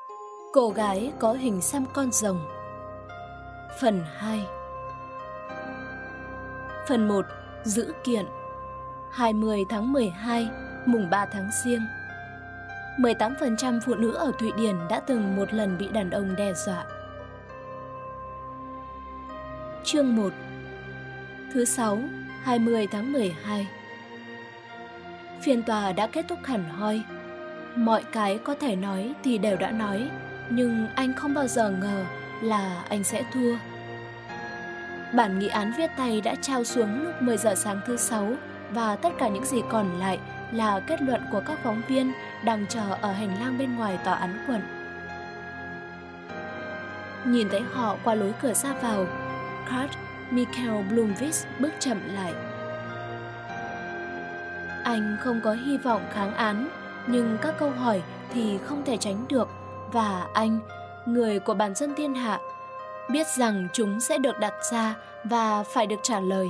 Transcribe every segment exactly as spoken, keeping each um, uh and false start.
Cô gái có hình xăm con rồng. Phần hai. Phần một. Dữ kiện. hai mươi tháng mười hai, mùng ba tháng Giêng. mười tám phần trăm phụ nữ ở Thụy Điển đã từng một lần bị đàn ông đe dọa. Chương một. Thứ sáu, hai mươi tháng mười hai. Phiên tòa đã kết thúc hẳn hoi. Mọi cái có thể nói thì đều đã nói, nhưng anh không bao giờ ngờ là anh sẽ thua. Bản nghị án viết tay đã trao xuống lúc mười giờ sáng thứ sáu, và tất cả những gì còn lại là kết luận của các phóng viên đang chờ ở hành lang bên ngoài tòa án quận. Nhìn thấy họ qua lối cửa ra vào, Carl Michael Blomqvist bước chậm lại. Anh không có hy vọng kháng án, nhưng các câu hỏi thì không thể tránh được, và anh, người của bản dân thiên hạ, biết rằng chúng sẽ được đặt ra và phải được trả lời.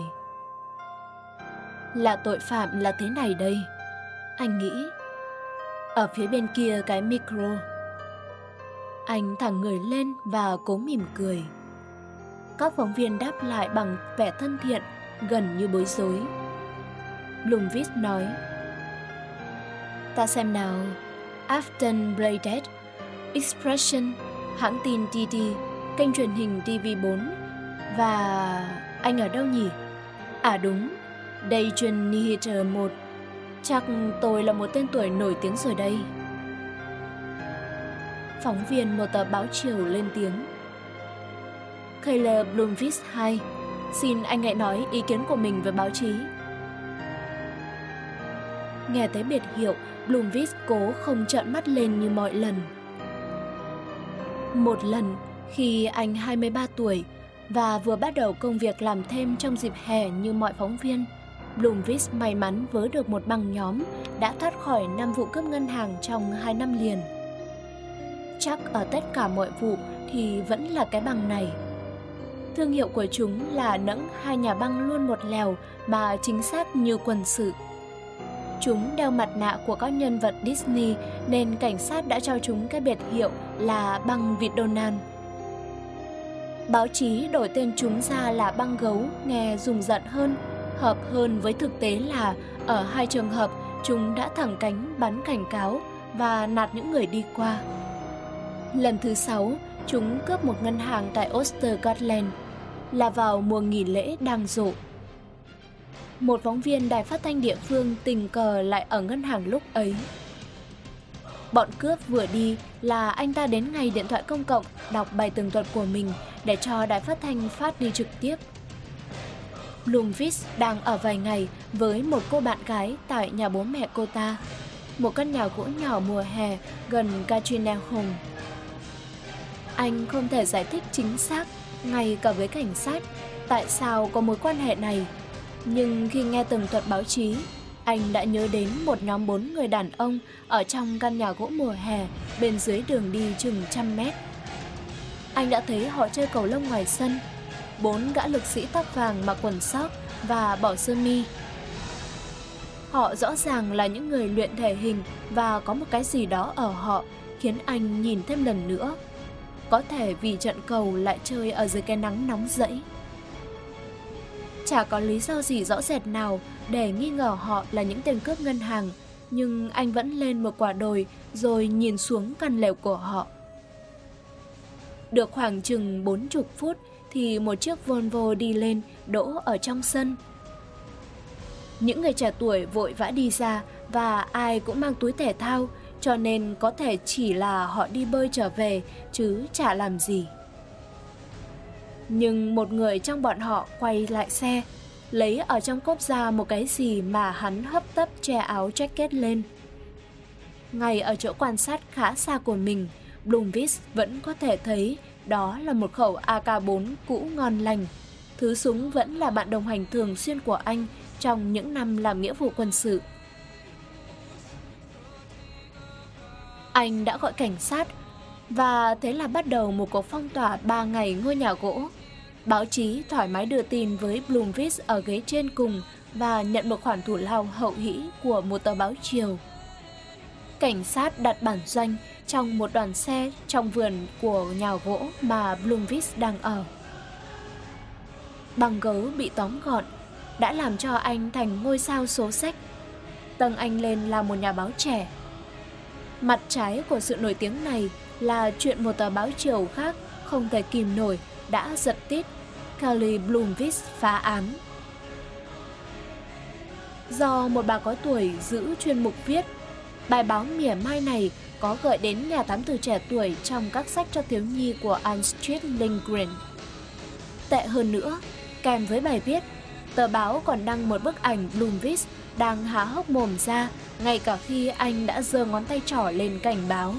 Là tội phạm là thế này đây, anh nghĩ. Ở phía bên kia cái micro. Anh thẳng người lên và cố mỉm cười. Các phóng viên đáp lại bằng vẻ thân thiện, gần như bối rối. Blomqvist nói: Ta xem nào. Aftonbladet, Expression, hãng tin tê tê, kênh truyền hình tê vê bốn. Và... anh ở đâu nhỉ? À đúng, Dagen Nyheter một. Chắc tôi là một tên tuổi nổi tiếng rồi đây. Phóng viên một tờ báo chiều lên tiếng: Kalle Blomqvist hai, xin anh hãy nói ý kiến của mình với báo chí. Nghe thấy biệt hiệu, Blomqvist cố không trợn mắt lên như mọi lần. Một lần, khi anh hai mươi ba tuổi và vừa bắt đầu công việc làm thêm trong dịp hè như mọi phóng viên, Blomqvist may mắn vớ được một băng nhóm đã thoát khỏi năm vụ cướp ngân hàng trong hai năm liền. Chắc ở tất cả mọi vụ thì vẫn là cái băng này. Thương hiệu của chúng là nẫng hai nhà băng luôn một lèo mà chính xác như quân sự. Chúng đeo mặt nạ của các nhân vật Disney nên cảnh sát đã cho chúng cái biệt hiệu là băng vịt Donald. Báo chí đổi tên chúng ra là băng gấu nghe rùng rợn hơn, hợp hơn với thực tế là ở hai trường hợp chúng đã thẳng cánh bắn cảnh cáo và nạt những người đi qua. Lần thứ sáu, chúng cướp một ngân hàng tại Östergötland, là vào mùa nghỉ lễ đang rộ. Một phóng viên đài phát thanh địa phương tình cờ lại ở ngân hàng lúc ấy. Bọn cướp vừa đi là anh ta đến ngay điện thoại công cộng đọc bài tường thuật của mình để cho đài phát thanh phát đi trực tiếp. Blomqvist đang ở vài ngày với một cô bạn gái tại nhà bố mẹ cô ta, một căn nhà gỗ nhỏ mùa hè gần Katrineholm. Anh không thể giải thích chính xác, ngay cả với cảnh sát, tại sao có mối quan hệ này. Nhưng khi nghe tường thuật báo chí, anh đã nhớ đến một nhóm bốn người đàn ông ở trong căn nhà gỗ mùa hè bên dưới đường đi chừng trăm mét. Anh đã thấy họ chơi cầu lông ngoài sân, bốn gã lực sĩ tóc vàng mặc quần sóc và bỏ sơ mi. Họ rõ ràng là những người luyện thể hình và có một cái gì đó ở họ khiến anh nhìn thêm lần nữa. Có thể vì trận cầu lại chơi ở dưới cái nắng nóng rẫy. Chả có lý do gì rõ rệt nào để nghi ngờ họ là những tên cướp ngân hàng, nhưng anh vẫn lên một quả đồi rồi nhìn xuống căn lều của họ. Được khoảng chừng bốn mươi phút thì một chiếc Volvo đi lên đỗ ở trong sân. Những người trẻ tuổi vội vã đi ra và ai cũng mang túi thể thao, cho nên có thể chỉ là họ đi bơi trở về chứ chả làm gì. Nhưng một người trong bọn họ quay lại xe, lấy ở trong cốp ra một cái gì mà hắn hấp tấp che áo jacket lên. Ngay ở chỗ quan sát khá xa của mình, Blomqvist vẫn có thể thấy đó là một khẩu A K bốn cũ ngon lành. Thứ súng vẫn là bạn đồng hành thường xuyên của anh trong những năm làm nghĩa vụ quân sự. Anh đã gọi cảnh sát, và thế là bắt đầu một cuộc phong tỏa ba ngày ngôi nhà gỗ. Báo chí thoải mái đưa tin với Blomqvist ở ghế trên cùng và nhận một khoản thù lao hậu hĩ của một tờ báo chiều. cảnh sát đặt bản doanh trong một đoàn xe trong vườn của nhà gỗ mà Blomqvist đang ở. Băng gấu bị tóm gọn đã làm cho anh thành ngôi sao số sách. Tâng anh lên là một nhà báo trẻ. Mặt trái của sự nổi tiếng này là chuyện một tờ báo chiều khác không thể kìm nổi đã giật tít Kelly Blomqvist phá án. Do một bà có tuổi giữ chuyên mục viết, bài báo mỉa mai này có gợi đến nhà thám tử trẻ tuổi trong các sách cho thiếu nhi của Astrid Lindgren. Tệ hơn nữa, kèm với bài viết, tờ báo còn đăng một bức ảnh Blomqvist đang há hốc mồm ra ngay cả khi anh đã giơ ngón tay trỏ lên cảnh báo.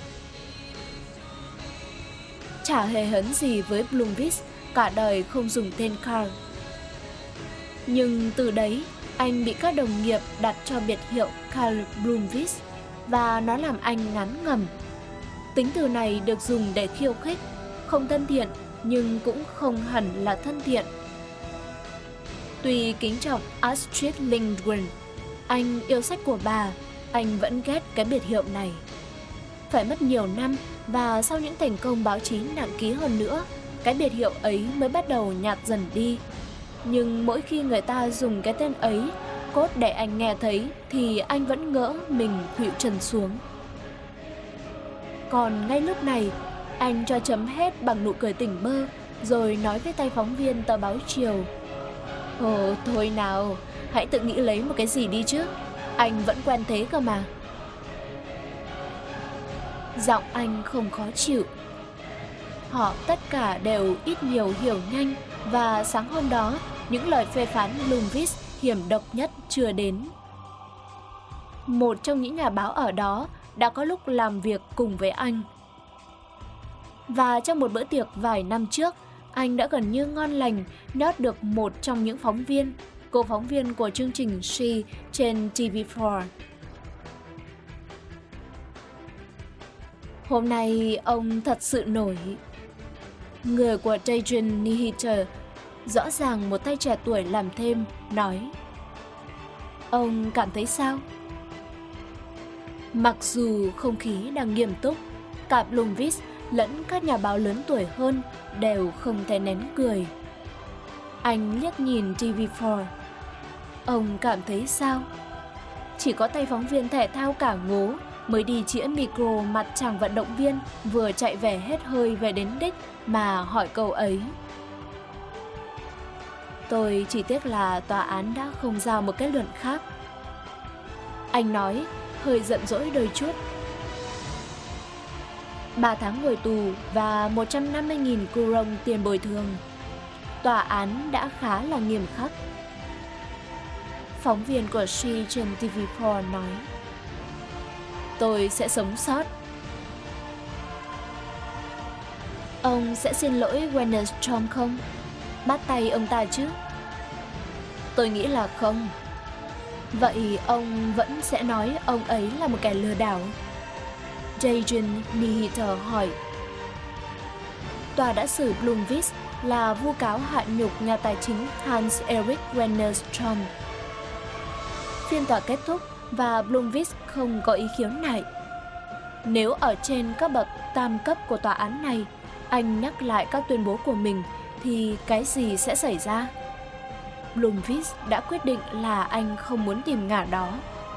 Chả hề hấn gì với Blomqvist, cả đời không dùng tên Carl. Nhưng từ đấy, anh bị các đồng nghiệp đặt cho biệt hiệu Carl Blomqvist và nó làm anh ngán ngẩm. Tính từ này được dùng để khiêu khích, không thân thiện nhưng cũng không hẳn là thân thiện. Tuy kính trọng Astrid Lindgren, anh yêu sách của bà, anh vẫn ghét cái biệt hiệu này. Phải mất nhiều năm và sau những thành công báo chí nặng ký hơn nữa, cái biệt hiệu ấy mới bắt đầu nhạt dần đi. Nhưng mỗi khi người ta dùng cái tên ấy, cốt để anh nghe thấy, thì anh vẫn ngỡ mình khuỵu chân xuống. Còn ngay lúc này, anh cho chấm hết bằng nụ cười tỉnh bơ, rồi nói với tay phóng viên tờ báo chiều: "Ồ, thôi nào, hãy tự nghĩ lấy một cái gì đi chứ, anh vẫn quen thế cơ mà." Giọng anh không khó chịu. Họ tất cả đều ít nhiều hiểu nhanh, và sáng hôm đó, những lời phê phán Blomqvist hiểm độc nhất chưa đến. Một trong những nhà báo ở đó đã có lúc làm việc cùng với anh. Và trong một bữa tiệc vài năm trước, anh đã gần như ngon lành nhót được một trong những phóng viên, cô phóng viên của chương trình She trên T V bốn. Hôm nay ông thật sự nổi. Người của Dagen Nyheter, rõ ràng một tay trẻ tuổi làm thêm, nói: "Ông cảm thấy sao?" Mặc dù không khí đang nghiêm túc, cả Blomqvist lẫn các nhà báo lớn tuổi hơn đều không thể nén cười. Anh liếc nhìn T V bốn. Ông cảm thấy sao? Chỉ có tay phóng viên thể thao cả ngố mới đi chĩa micro mặt chàng vận động viên vừa chạy về hết hơi về đến đích mà hỏi câu ấy. Tôi chỉ tiếc là tòa án đã không ra một kết luận khác. Anh nói, hơi giận dỗi đôi chút. Ba tháng ngồi tù và một trăm năm mươi nghìn krone tiền bồi thường. Tòa án đã khá là nghiêm khắc. Phóng viên của She trên T V bốn nói: Tôi sẽ sống sót. Ông sẽ xin lỗi Wennerstrom không? Bắt tay ông ta chứ? Tôi nghĩ là không. Vậy ông vẫn sẽ nói ông ấy là một kẻ lừa đảo? Dagen Nyheter hỏi. Tòa đã xử Blomqvist là vu cáo hạ nhục nhà tài chính Hans Erik Wennerstrom. Phiên tòa kết thúc và Blomqvist không có ý khiếu nại. Nếu ở trên các bậc tam cấp của tòa án này, anh nhắc lại các tuyên bố của mình, thì cái gì sẽ xảy ra? Blomqvist đã quyết định là anh không muốn tìm ngả đó.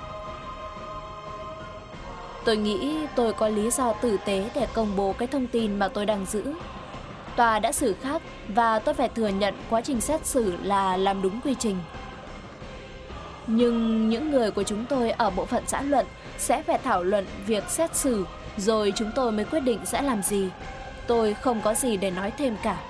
Tôi nghĩ tôi có lý do tử tế để công bố cái thông tin mà tôi đang giữ. Tòa đã xử khác và tôi phải thừa nhận quá trình xét xử là làm đúng quy trình. Nhưng những người của chúng tôi ở bộ phận xã luận sẽ phải thảo luận việc xét xử, rồi chúng tôi mới quyết định sẽ làm gì. Tôi không có gì để nói thêm cả.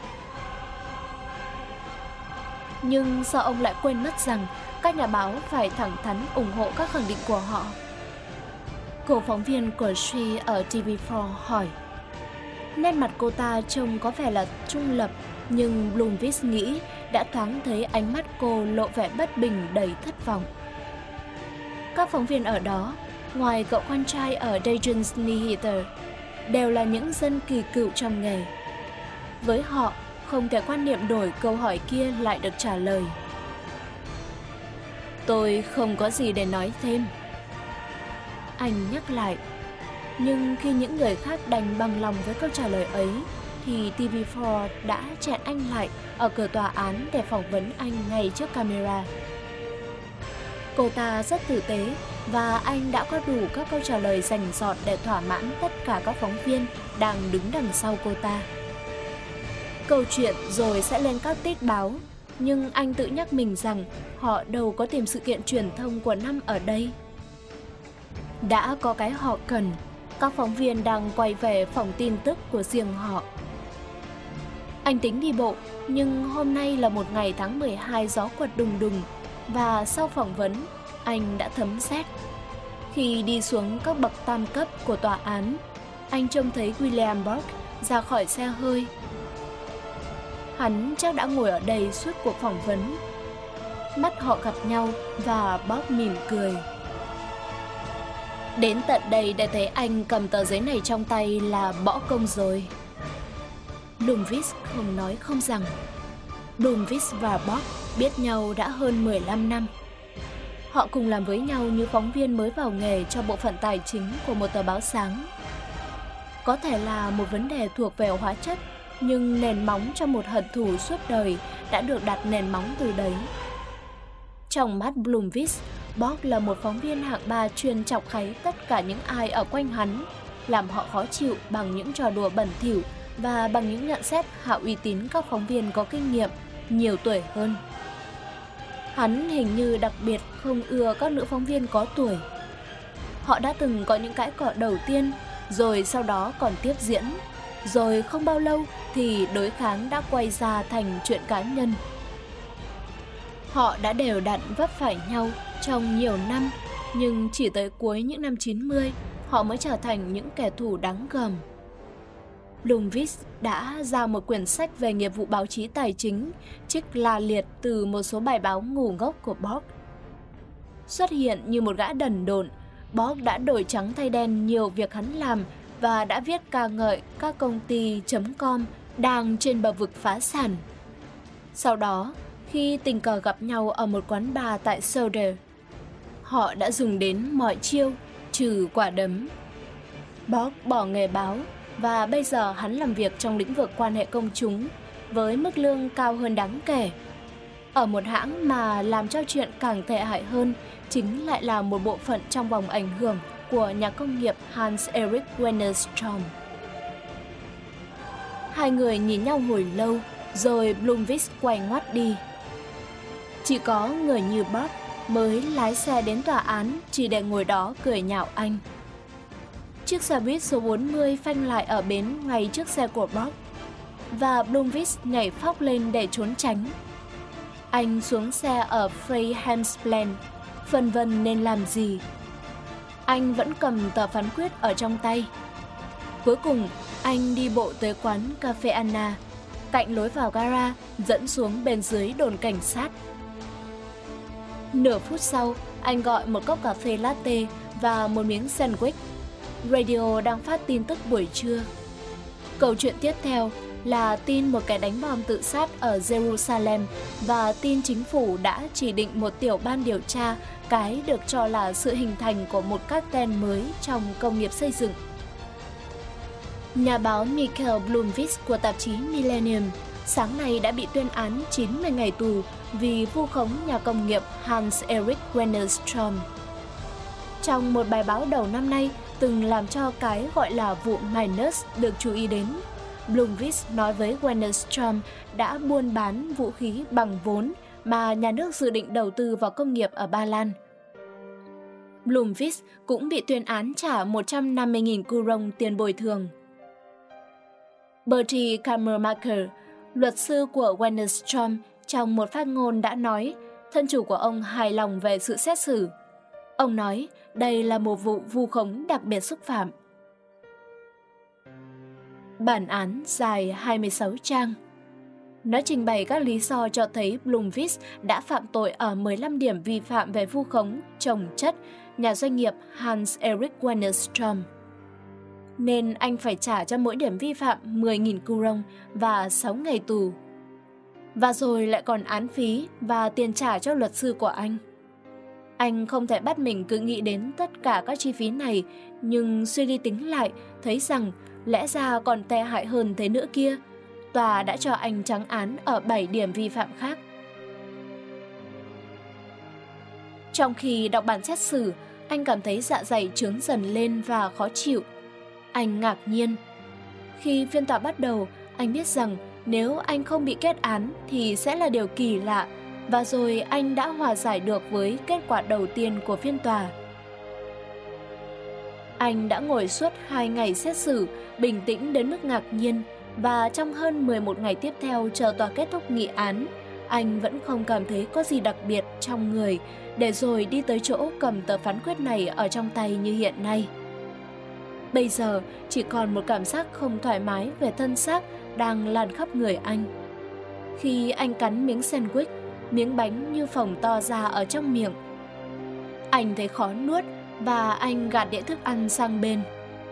Nhưng sao ông lại quên mất rằng các nhà báo phải thẳng thắn ủng hộ các khẳng định của họ? Cô phóng viên của She ở T V bốn hỏi. Nét mặt cô ta trông có vẻ là trung lập, nhưng Blomqvist nghĩ đã thoáng thấy ánh mắt cô lộ vẻ bất bình đầy thất vọng. Các phóng viên ở đó, ngoài cậu con trai ở Dagen Nyheter, đều là những dân kỳ cựu trong nghề. Với họ, không thể quan niệm đổi câu hỏi kia lại được trả lời. Tôi không có gì để nói thêm. Anh nhắc lại. Nhưng khi những người khác đành bằng lòng với câu trả lời ấy, thì ti vi bốn đã chặn anh lại ở cửa tòa án để phỏng vấn anh ngay trước camera. Cô ta rất tử tế và anh đã có đủ các câu trả lời rành rọt để thỏa mãn tất cả các phóng viên đang đứng đằng sau cô ta. Câu chuyện rồi sẽ lên các tít báo, nhưng anh tự nhắc mình rằng họ đâu có tìm sự kiện truyền thông của năm ở đây. Đã có cái họ cần, các phóng viên đang quay về phòng tin tức của riêng họ. Anh tính đi bộ, nhưng hôm nay là một ngày tháng mười hai gió quật đùng đùng, và sau phỏng vấn, anh đã thấm sét. Khi đi xuống các bậc tam cấp của tòa án, anh trông thấy William Burke ra khỏi xe hơi. Hắn chắc đã ngồi ở đây suốt cuộc phỏng vấn. Mắt họ gặp nhau và Burke mỉm cười. Đến tận đây để thấy anh cầm tờ giấy này trong tay là bỏ công rồi. Blomqvist không nói không rằng. Blomqvist và Burke biết nhau đã hơn mười lăm năm. Họ cùng làm với nhau như phóng viên mới vào nghề cho bộ phận tài chính của một tờ báo sáng. Có thể là một vấn đề thuộc về hóa chất, nhưng nền móng cho một hận thù suốt đời đã được đặt nền móng từ đấy. Trong mắt Blomqvist, Burke là một phóng viên hạng ba chuyên chọc kháy tất cả những ai ở quanh hắn, làm họ khó chịu bằng những trò đùa bẩn thỉu và bằng những nhận xét hạ uy tín các phóng viên có kinh nghiệm, nhiều tuổi hơn. Hắn hình như đặc biệt không ưa các nữ phóng viên có tuổi. Họ đã từng có những cãi cọ đầu tiên, rồi sau đó còn tiếp diễn. Rồi không bao lâu thì đối kháng đã quay ra thành chuyện cá nhân. Họ đã đều đặn vấp phải nhau trong nhiều năm, nhưng chỉ tới cuối những năm chín mươi, họ mới trở thành những kẻ thù đáng gờm. Blomqvist đã ra một quyển sách về nghiệp vụ báo chí tài chính, trích la liệt từ một số bài báo ngu ngốc của Burke. Xuất hiện như một gã đần độn, Burke đã đổi trắng thay đen nhiều việc hắn làm và đã viết ca ngợi các công ty .com đang trên bờ vực phá sản. Sau đó, khi tình cờ gặp nhau ở một quán bar tại Soder, họ đã dùng đến mọi chiêu trừ quả đấm. Burke bỏ nghề báo và bây giờ hắn làm việc trong lĩnh vực quan hệ công chúng với mức lương cao hơn đáng kể. Ở một hãng mà làm cho chuyện càng tệ hại hơn chính lại là một bộ phận trong vòng ảnh hưởng của nhà công nghiệp Hans-Erik Wennerstrom. Hai người nhìn nhau hồi lâu, rồi Blomqvist quay ngoắt đi. Chỉ có người như Burke mới lái xe đến tòa án chỉ để ngồi đó cười nhạo anh. Chiếc xe buýt số bốn mươi phanh lại ở bến ngay trước xe của Burke, và Blomqvist nhảy phóc lên để trốn tránh. Anh xuống xe ở Freiheimsplan, phân vân nên làm gì. Anh vẫn cầm tờ phán quyết ở trong tay. Cuối cùng, anh đi bộ tới quán Cafe Anna, cạnh lối vào gara, dẫn xuống bên dưới đồn cảnh sát. Nửa phút sau, anh gọi một cốc cà phê latte và một miếng sandwich. Radio đang phát tin tức buổi trưa. Câu chuyện tiếp theo là tin một kẻ đánh bom tự sát ở Jerusalem và tin chính phủ đã chỉ định một tiểu ban điều tra cái được cho là sự hình thành của một cartel mới trong công nghiệp xây dựng. Nhà báo Michael Blomqvist của tạp chí Millennium sáng nay đã bị tuyên án chín mươi ngày tù vì vu khống nhà công nghiệp Hans-Erik Wennerstrom. Trong một bài báo đầu năm nay từng làm cho cái gọi là vụ Miners được chú ý đến, Blomqvist nói với Wennerstrom đã buôn bán vũ khí bằng vốn mà nhà nước dự định đầu tư vào công nghiệp ở Ba Lan. Blomqvist cũng bị tuyên án trả một trăm năm mươi nghìn kron tiền bồi thường. Bertie Kammermacher, luật sư của Wennerstrom, trong một phát ngôn đã nói thân chủ của ông hài lòng về sự xét xử. Ông nói đây là một vụ vu khống đặc biệt xúc phạm. Bản án dài hai mươi sáu trang. Nó trình bày các lý do cho thấy Blomqvist đã phạm tội ở mười lăm điểm vi phạm về vu khống, trồng chất, nhà doanh nghiệp Hans-Erik Wennerstrom. Nên anh phải trả cho mỗi điểm vi phạm mười nghìn kron và sáu ngày tù. Và rồi lại còn án phí và tiền trả cho luật sư của anh. Anh không thể bắt mình cứ nghĩ đến tất cả các chi phí này, nhưng suy đi tính lại, thấy rằng lẽ ra còn tệ hại hơn thế nữa kia. Tòa đã cho anh trắng án ở bảy điểm vi phạm khác. Trong khi đọc bản xét xử, anh cảm thấy dạ dày trướng dần lên và khó chịu. Anh ngạc nhiên. Khi phiên tòa bắt đầu, anh biết rằng nếu anh không bị kết án thì sẽ là điều kỳ lạ, và rồi anh đã hòa giải được với kết quả đầu tiên của phiên tòa. Anh đã ngồi suốt hai ngày xét xử, bình tĩnh đến mức ngạc nhiên, và trong hơn mười một ngày tiếp theo chờ tòa kết thúc nghị án, anh vẫn không cảm thấy có gì đặc biệt trong người, để rồi đi tới chỗ cầm tờ phán quyết này ở trong tay như hiện nay. Bây giờ chỉ còn một cảm giác không thoải mái về thân xác đang lan khắp người anh. Khi anh cắn miếng sandwich, miếng bánh như phồng to ra ở trong miệng. Anh thấy khó nuốt và anh gạt đĩa thức ăn sang bên.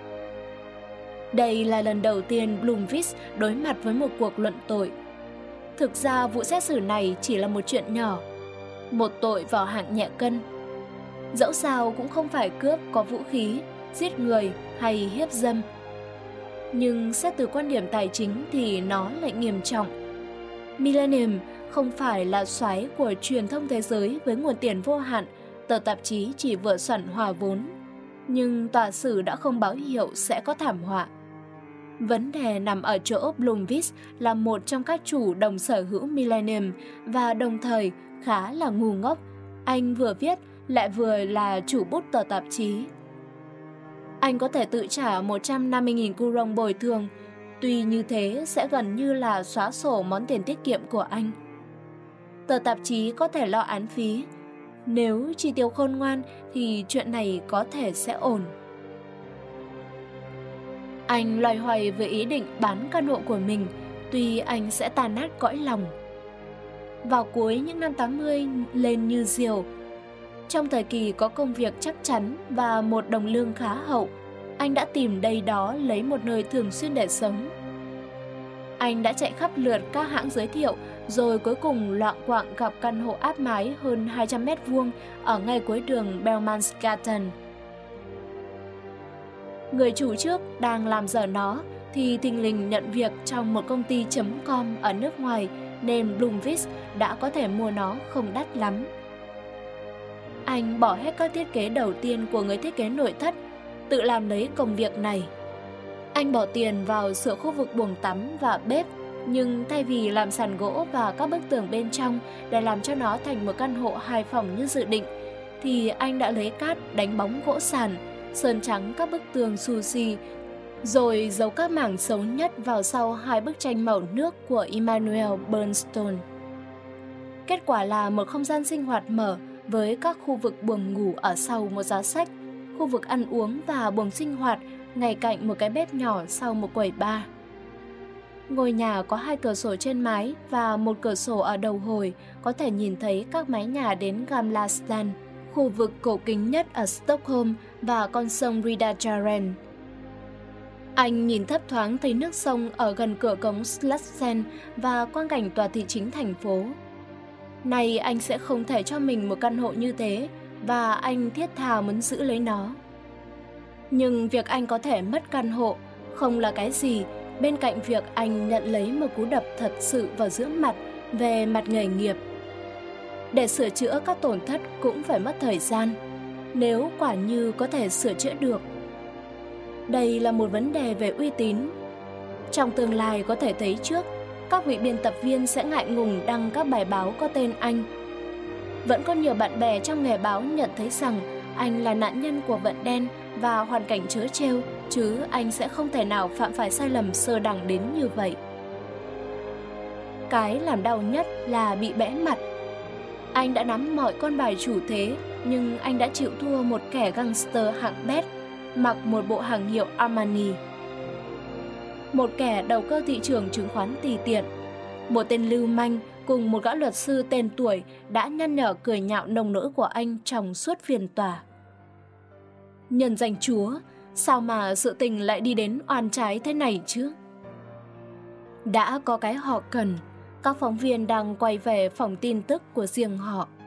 Đây là lần đầu tiên Blomqvist đối mặt với một cuộc luận tội. Thực ra vụ xét xử này chỉ là một chuyện nhỏ, một tội vào hạng nhẹ cân. Dẫu sao cũng không phải cướp có vũ khí, giết người hay hiếp dâm. Nhưng xét từ quan điểm tài chính thì nó lại nghiêm trọng. Millennium không phải là soái của truyền thông thế giới với nguồn tiền vô hạn, tờ tạp chí chỉ vừa soạn hòa vốn. Nhưng tòa xử đã không báo hiệu sẽ có thảm họa. Vấn đề nằm ở chỗ Blomqvist là một trong các chủ đồng sở hữu Millennium và đồng thời khá là ngu ngốc. Anh vừa viết lại vừa là chủ bút tờ tạp chí. Anh có thể tự trả một trăm năm mươi nghìn kron bồi thường, tuy như thế sẽ gần như là xóa sổ món tiền tiết kiệm của anh. Tờ tạp chí có thể lo án phí. Nếu chi tiêu khôn ngoan thì chuyện này có thể sẽ ổn. Anh loay hoay với ý định bán căn hộ của mình, tuy anh sẽ tàn nát cõi lòng. Vào cuối những năm tám mươi lên như diều. Trong thời kỳ có công việc chắc chắn và một đồng lương khá hậu, anh đã tìm đây đó lấy một nơi thường xuyên để sống. Anh đã chạy khắp lượt các hãng giới thiệu, rồi cuối cùng loạng quạng gặp căn hộ áp mái hơn hai trăm mét vuông ở ngay cuối đường Belmansgarten. Người chủ trước đang làm dở nó thì thình lình nhận việc trong một công ty chấm com ở nước ngoài, nên Blomqvist đã có thể mua nó không đắt lắm. Anh bỏ hết các thiết kế đầu tiên của người thiết kế nội thất, tự làm lấy công việc này. Anh bỏ tiền vào sửa khu vực buồng tắm và bếp, nhưng thay vì làm sàn gỗ và các bức tường bên trong để làm cho nó thành một căn hộ hai phòng như dự định, thì anh đã lấy cát đánh bóng gỗ sàn, sơn trắng các bức tường sushi, rồi giấu các mảng xấu nhất vào sau hai bức tranh màu nước của Emanuel Bernstein. Kết quả là một không gian sinh hoạt mở với các khu vực buồng ngủ ở sau một giá sách, khu vực ăn uống và buồng sinh hoạt ngay cạnh một cái bếp nhỏ sau một quầy bar. Ngôi nhà có hai cửa sổ trên mái và một cửa sổ ở đầu hồi, có thể nhìn thấy các mái nhà đến Gamla stan, khu vực cổ kính nhất ở Stockholm, và con sông Riddarfjärden. Anh nhìn thấp thoáng thấy nước sông ở gần cửa cống Slussen và quang cảnh tòa thị chính thành phố. Này anh sẽ không thể cho mình một căn hộ như thế, và anh thiết tha muốn giữ lấy nó. Nhưng việc anh có thể mất căn hộ không là cái gì bên cạnh việc anh nhận lấy một cú đập thật sự vào giữa mặt về mặt nghề nghiệp. Để sửa chữa các tổn thất cũng phải mất thời gian, nếu quả như có thể sửa chữa được. Đây là một vấn đề về uy tín. Trong tương lai có thể thấy trước, các vị biên tập viên sẽ ngại ngùng đăng các bài báo có tên anh. Vẫn có nhiều bạn bè trong nghề báo nhận thấy rằng anh là nạn nhân của vận đen và hoàn cảnh trớ trêu, chứ anh sẽ không thể nào phạm phải sai lầm sơ đẳng đến như vậy. Cái làm đau nhất là bị bẽ mặt. Anh đã nắm mọi con bài chủ thế, nhưng anh đã chịu thua một kẻ gangster hạng bét, mặc một bộ hàng hiệu Armani. Một kẻ đầu cơ thị trường chứng khoán tùy tiện, một tên lưu manh cùng một gã luật sư tên tuổi đã nhăn nhở cười nhạo nồng nỗi của anh trong suốt phiên tòa. Nhân danh Chúa, sao mà sự tình lại đi đến oan trái thế này chứ? Đã có cái họ cần, các phóng viên đang quay về phòng tin tức của riêng họ.